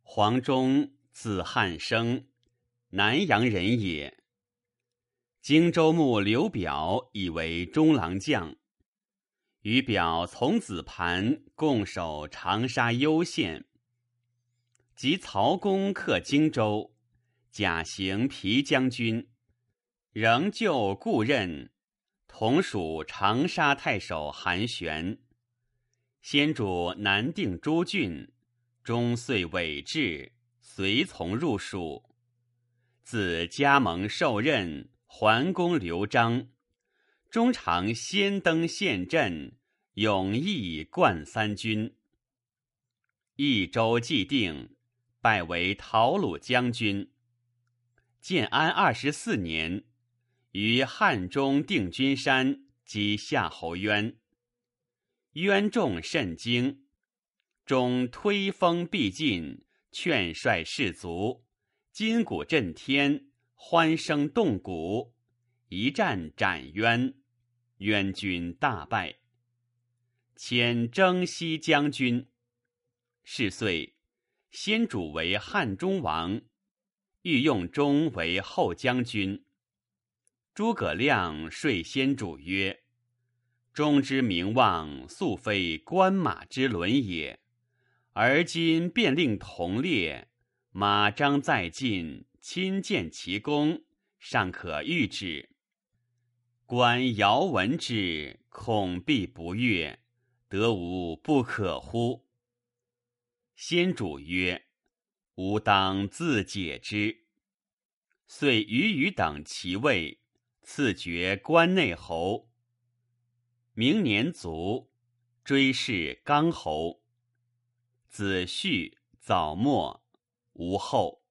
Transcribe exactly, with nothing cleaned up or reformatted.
黄忠，字汉生，南阳人也。荆州牧刘表以为中郎将，与表从子盘共守长沙幽县。及曹公克荆州，假行皮将军，仍旧故任，同属长沙太守韩玄。先主南定诸郡，终遂委质，随从入蜀。自加盟受任，桓公刘璋，终常先登县镇，勇毅冠三军。益州既定，拜为讨虏将军。建安二十四年，于汉中定军山击夏侯渊。渊众甚惊，终推风必进，劝率士卒，金鼓震天，欢声动鼓，一战斩渊，渊军大败。迁征西将军。是岁，先主为汉中王，欲用忠为后将军。诸葛亮说先主曰：忠之名望，素非官马之伦也，而今便令同列，马张在晋，亲见其功，尚可谕之。官遥闻之，恐必不悦，得无不可乎？先主曰：吾当自解之。遂与宇等其位，赐爵关内侯。明年卒，追谥刚侯。子胥早没，无后。